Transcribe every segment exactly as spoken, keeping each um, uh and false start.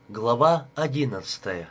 Глава одиннадцатая.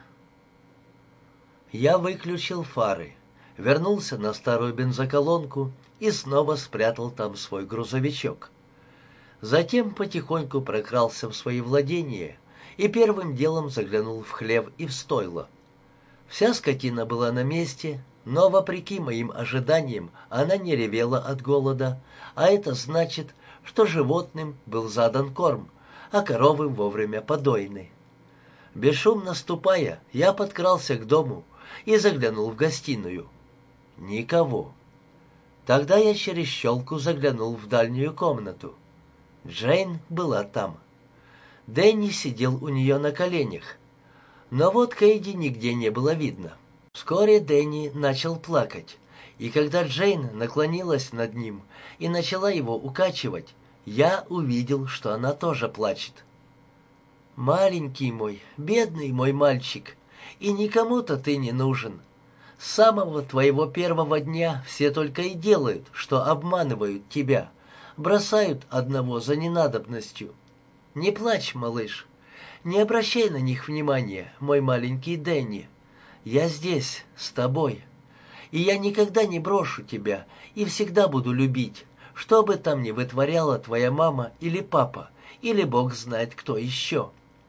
Я выключил фары, вернулся на старую бензоколонку и снова спрятал там свой грузовичок. Затем потихоньку прокрался в свои владения и первым делом заглянул в хлев и в стойло. Вся скотина была на месте, но, вопреки моим ожиданиям, она не ревела от голода, а это значит, что животным был задан корм, а коровы вовремя подойны. Бесшумно ступая, я подкрался к дому и заглянул в гостиную. Никого. Тогда я через щелку заглянул в дальнюю комнату. Джейн была там. Дэнни сидел у нее на коленях. Но вот Кейди нигде не было видно. Вскоре Дэнни начал плакать, и когда Джейн наклонилась над ним и начала его укачивать, я увидел, что она тоже плачет. «Маленький мой, бедный мой мальчик, и никому-то ты не нужен. С самого твоего первого дня все только и делают, что обманывают тебя, бросают одного за ненадобностью. Не плачь, малыш, не обращай на них внимания, мой маленький Дэнни. Я здесь, с тобой, и я никогда не брошу тебя и всегда буду любить, что бы там ни вытворяла твоя мама или папа, или бог знает кто еще».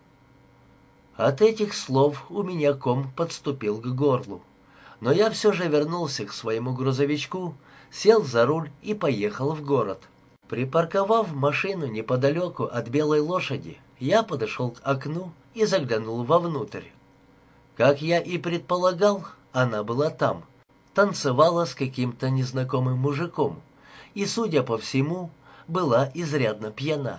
От этих слов у меня ком подступил к горлу, но я все же вернулся к своему грузовичку, сел за руль и поехал в город. Припарковав машину неподалеку от Белой лошади, я подошел к окну и заглянул вовнутрь. Как я и предполагал, она была там, танцевала с каким-то незнакомым мужиком и, судя по всему, была изрядно пьяна.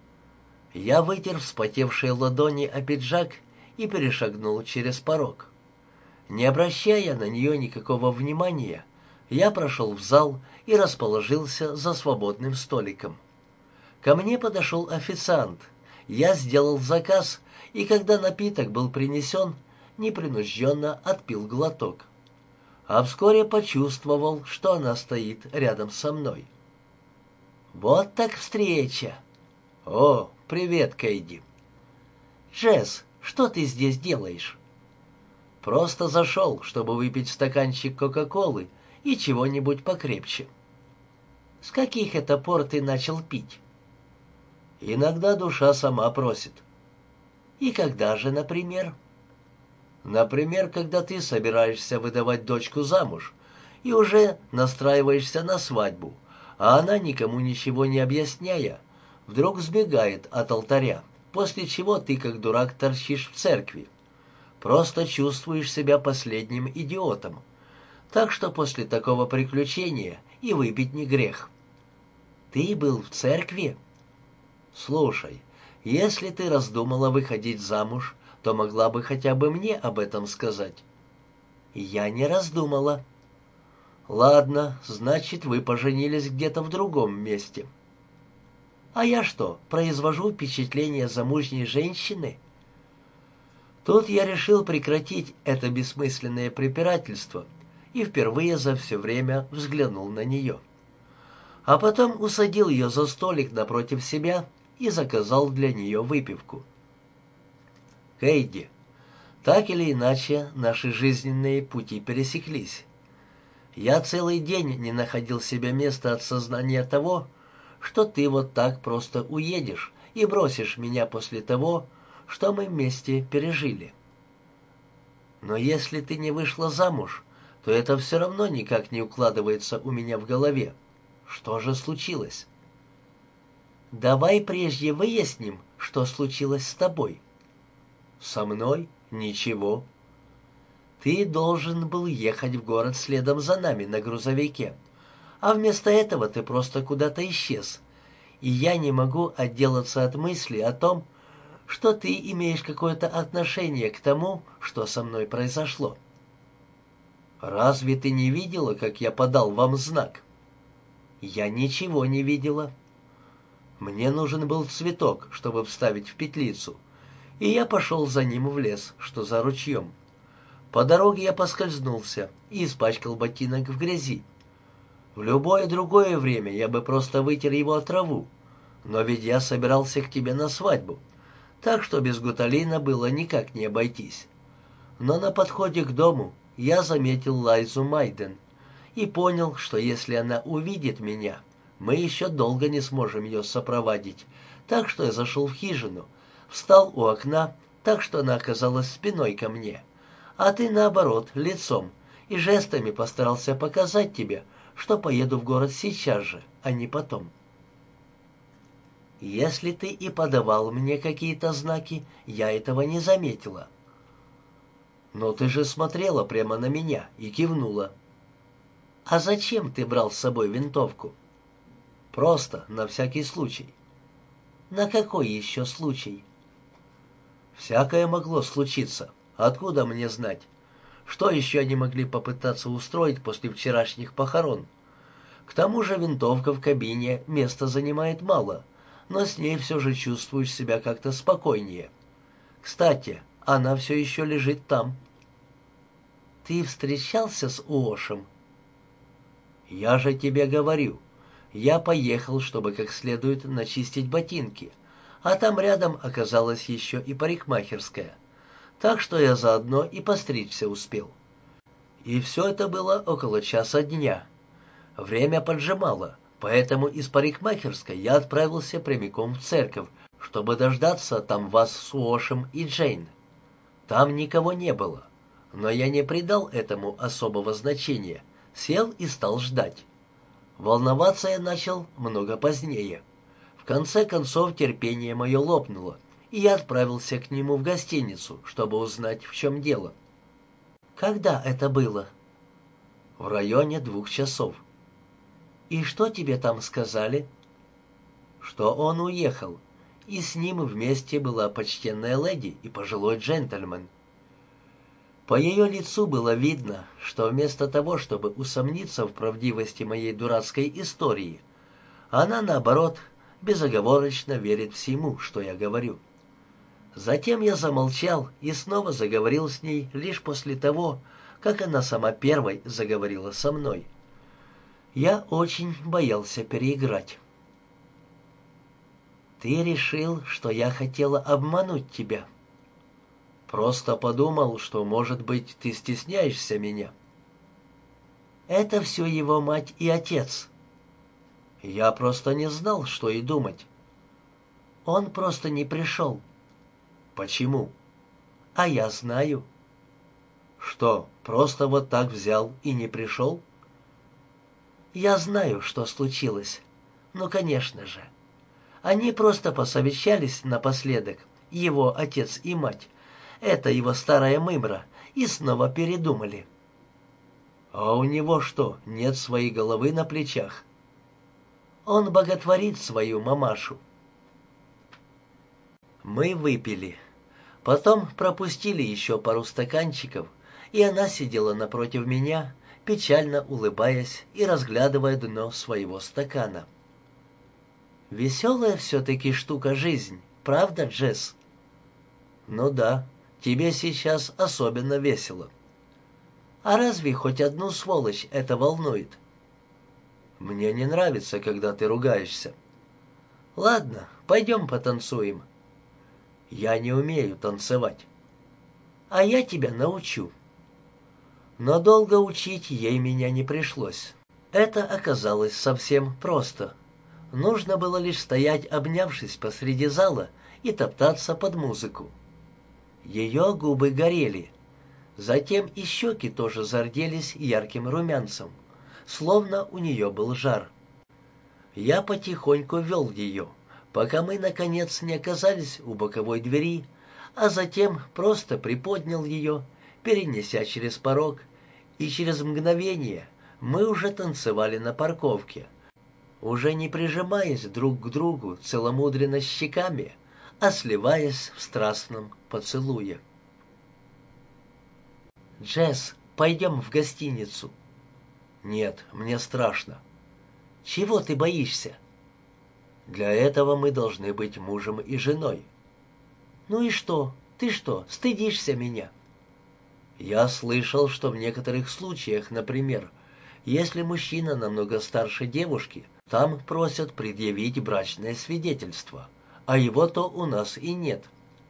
Я вытер вспотевшие ладони о пиджак и перешагнул через порог. Не обращая на нее никакого внимания, я прошел в зал и расположился за свободным столиком. Ко мне подошел официант. Я сделал заказ, и когда напиток был принесен, непринужденно отпил глоток. А вскоре почувствовал, что она стоит рядом со мной. «Вот так встреча!» «О, привет, Кейди!» «Джесс, что ты здесь делаешь?» «Просто зашел, чтобы выпить стаканчик Кока-Колы и чего-нибудь покрепче». «С каких это пор ты начал пить?» «Иногда душа сама просит». «И когда же, например?» «Например, когда ты собираешься выдавать дочку замуж и уже настраиваешься на свадьбу, а она, никому ничего не объясняя, вдруг сбегает от алтаря, после чего ты, как дурак, торчишь в церкви. Просто чувствуешь себя последним идиотом. Так что после такого приключения и выпить не грех». «Ты был в церкви?» «Слушай, если ты раздумала выходить замуж, то могла бы хотя бы мне об этом сказать». «Я не раздумала». «Ладно, значит, вы поженились где-то в другом месте». «А я что, произвожу впечатление замужней женщины?» Тут я решил прекратить это бессмысленное препирательство и впервые за все время взглянул на нее. А потом усадил ее за столик напротив себя и заказал для нее выпивку. «Кейди, так или иначе наши жизненные пути пересеклись. Я целый день не находил себе места от сознания того, что ты вот так просто уедешь и бросишь меня после того, что мы вместе пережили. Но если ты не вышла замуж, то это все равно никак не укладывается у меня в голове. Что же случилось?» «Давай прежде выясним, что случилось с тобой». «Со мной? Ничего». «Ты должен был ехать в город следом за нами на грузовике, а вместо этого ты просто куда-то исчез, и я не могу отделаться от мысли о том, что ты имеешь какое-то отношение к тому, что со мной произошло». «Разве ты не видела, как я подал вам знак?» «Я ничего не видела». «Мне нужен был цветок, чтобы вставить в петлицу, и я пошел за ним в лес, что за ручьем. По дороге я поскользнулся и испачкал ботинок в грязи. В любое другое время я бы просто вытер его о траву, но ведь я собирался к тебе на свадьбу. так что без гуталина было никак не обойтись. Но на подходе к дому я заметил Лайзу Майден и понял, что если она увидит меня, мы еще долго не сможем ее сопроводить, так что я зашел в хижину, встал у окна, так что она оказалась спиной ко мне, а ты, наоборот, лицом, и жестами постарался показать тебе, что поеду в город сейчас же, а не потом. Если ты и подавал мне какие-то знаки, я этого не заметила. Но ты же смотрела прямо на меня и кивнула. А зачем ты брал с собой винтовку? Просто, на всякий случай. На какой еще случай? Всякое могло случиться. Откуда мне знать? Что еще они могли попытаться устроить после вчерашних похорон? К тому же винтовка в кабине места занимает мало, но с ней все же чувствуешь себя как-то спокойнее. Кстати, она все еще лежит там. Ты встречался с Уошем? Я же тебе говорю. Я поехал, чтобы как следует начистить ботинки, а там рядом оказалась еще и парикмахерская, так что я заодно и постричься успел. И все это было около часа дня. Время поджимало, поэтому из парикмахерской я отправился прямиком в церковь, чтобы дождаться там вас с Уошем и Джейн. Там никого не было, но я не придал этому особого значения, сел и стал ждать. Волноваться я начал много позднее. В конце концов терпение мое лопнуло, и я отправился к нему в гостиницу, чтобы узнать, в чем дело. Когда это было? В районе двух часов. И что тебе там сказали? Что он уехал, и с ним вместе была почтенная леди и пожилой джентльмен. По ее лицу было видно, что вместо того, чтобы усомниться в правдивости моей дурацкой истории, она, наоборот, безоговорочно верит всему, что я говорю. Затем я замолчал и снова заговорил с ней лишь после того, как она сама первой заговорила со мной. Я очень боялся переиграть. «Ты решил, что я хотела обмануть тебя?» «Просто подумал, что, может быть, ты стесняешься меня». «Это все его мать и отец». «Я просто не знал, что и думать». «Он просто не пришел». «Почему?» «А я знаю». «Что, просто вот так взял и не пришел?» «Я знаю, что случилось. Ну, конечно же. Они просто посовещались напоследок, его отец и мать. Это его старая мымра, и снова передумали». «А у него что, нет своей головы на плечах?» «Он боготворит свою мамашу». Мы выпили. Потом пропустили еще пару стаканчиков, и она сидела напротив меня, печально улыбаясь и разглядывая дно своего стакана. «Веселая все-таки штука жизнь, правда, Джесс?» «Ну да, тебе сейчас особенно весело». «А разве хоть одну сволочь это волнует?» «Мне не нравится, когда ты ругаешься». «Ладно, пойдем потанцуем». «Я не умею танцевать». «А я тебя научу». Но долго учить ей меня не пришлось. Это оказалось совсем просто. Нужно было лишь стоять, обнявшись посреди зала, и топтаться под музыку. Ее губы горели. Затем и щеки тоже зарделись ярким румянцем, словно у нее был жар. Я потихоньку вел ее, пока мы, наконец, не оказались у боковой двери, а затем просто приподнял ее, перенеся через порог, и через мгновение мы уже танцевали на парковке, уже не прижимаясь друг к другу целомудренно щеками, а сливаясь в страстном поцелуе. «Джесс, пойдем в гостиницу». «Нет, мне страшно». «Чего ты боишься?» «Для этого мы должны быть мужем и женой». «Ну и что? Ты что, стыдишься меня?» «Я слышал, что в некоторых случаях, например, если мужчина намного старше девушки, там просят предъявить брачное свидетельство, а его-то у нас и нет.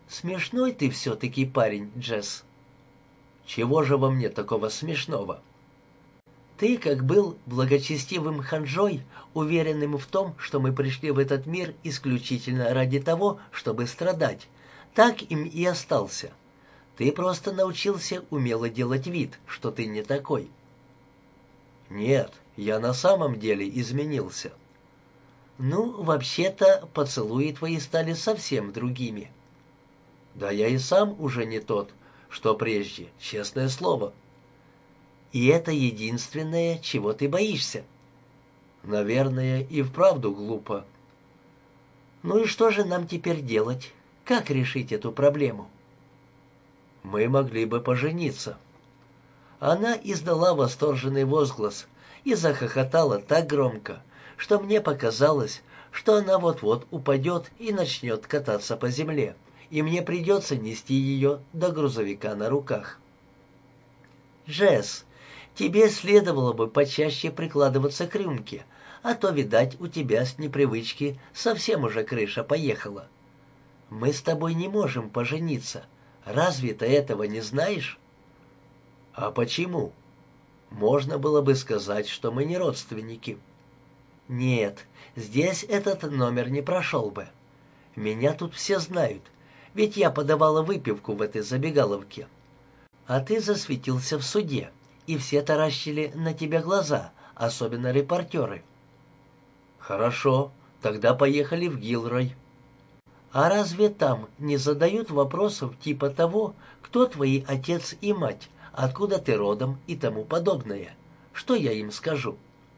Смешной ты все-таки парень, Джесс. Чего же во мне такого смешного? Ты, как был благочестивым ханжой, уверенным в том, что мы пришли в этот мир исключительно ради того, чтобы страдать, так им и остался. Ты просто научился умело делать вид, что ты не такой. Нет, я на самом деле изменился. Ну, вообще-то, поцелуи твои стали совсем другими. Да я и сам уже не тот, что прежде, честное слово. И это единственное, чего ты боишься. Наверное, и вправду глупо. Ну и что же нам теперь делать? Как решить эту проблему? Мы могли бы пожениться. Она издала восторженный возглас и захохотала так громко, что мне показалось, что она вот-вот упадет и начнет кататься по земле, и мне придется нести ее до грузовика на руках. «Джесс, тебе следовало бы почаще прикладываться к рюмке, а то, видать, у тебя с непривычки совсем уже крыша поехала. Мы с тобой не можем пожениться. Разве ты этого не знаешь?» «А почему? Можно было бы сказать, что мы не родственники». «Нет, здесь этот номер не прошел бы. Меня тут все знают, ведь я подавала выпивку в этой забегаловке. А ты засветился в суде, и все таращили на тебя глаза, особенно репортеры». «Хорошо, тогда поехали в Гилрой». «А разве там не задают вопросов типа того, кто твои отец и мать, откуда ты родом и тому подобное? Что я им скажу?»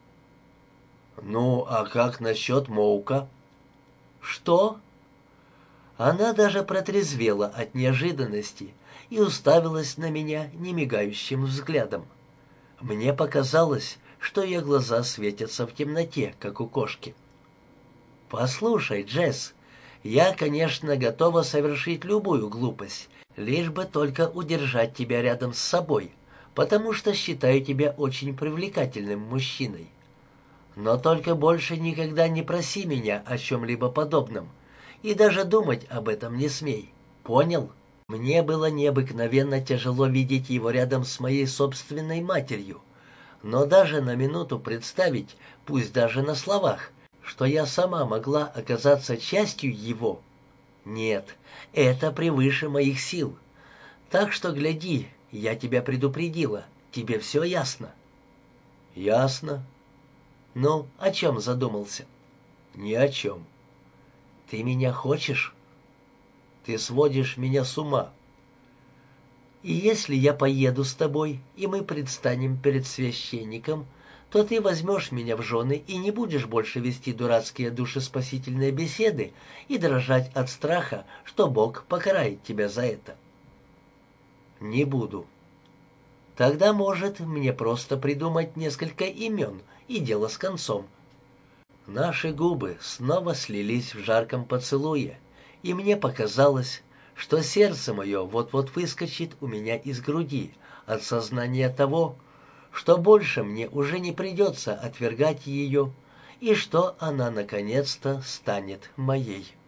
«Ну, а как насчет Моука?» «Что?» Она даже протрезвела от неожиданности и уставилась на меня немигающим взглядом. Мне показалось, что ее глаза светятся в темноте, как у кошки. «Послушай, Джесс, я, конечно, готова совершить любую глупость, лишь бы только удержать тебя рядом с собой, потому что считаю тебя очень привлекательным мужчиной. Но только больше никогда не проси меня о чем-либо подобном, и даже думать об этом не смей. Понял?» Мне было необыкновенно тяжело видеть его рядом с моей собственной матерью, но даже на минуту представить, пусть даже на словах, что я сама могла оказаться частью его. Нет, это превыше моих сил. Так что гляди, я тебя предупредила, тебе все ясно? Ясно. Ну, о чем задумался? Ни о чем. Ты меня хочешь? Ты сводишь меня с ума. И если я поеду с тобой, и мы предстанем перед священником, то ты возьмешь меня в жены и не будешь больше вести дурацкие душеспасительные беседы и дрожать от страха, что Бог покарает тебя за это. Не буду. Тогда, может, мне просто придумать несколько имен, и дело с концом. Наши губы снова слились в жарком поцелуе, и мне показалось, что сердце мое вот-вот выскочит у меня из груди от сознания того, что больше мне уже не придется отвергать ее, и что она наконец-то станет моей.